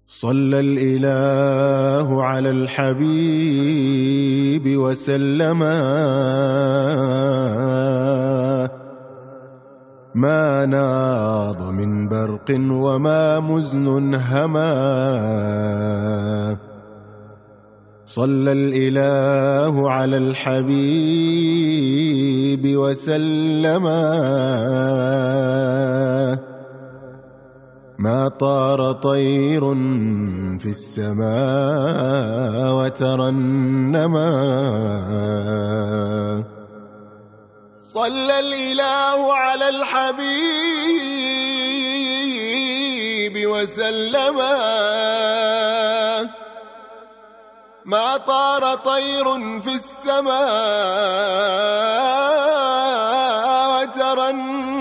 صلى الإله على الحبيب وسلم ما ناض من برق وما مزن هما. صلى الإله على الحبيب وسلم ما طار طير في السماء وترنما. صلى الإله على الحبيب وسلم ما طار طير في السماء وترنما.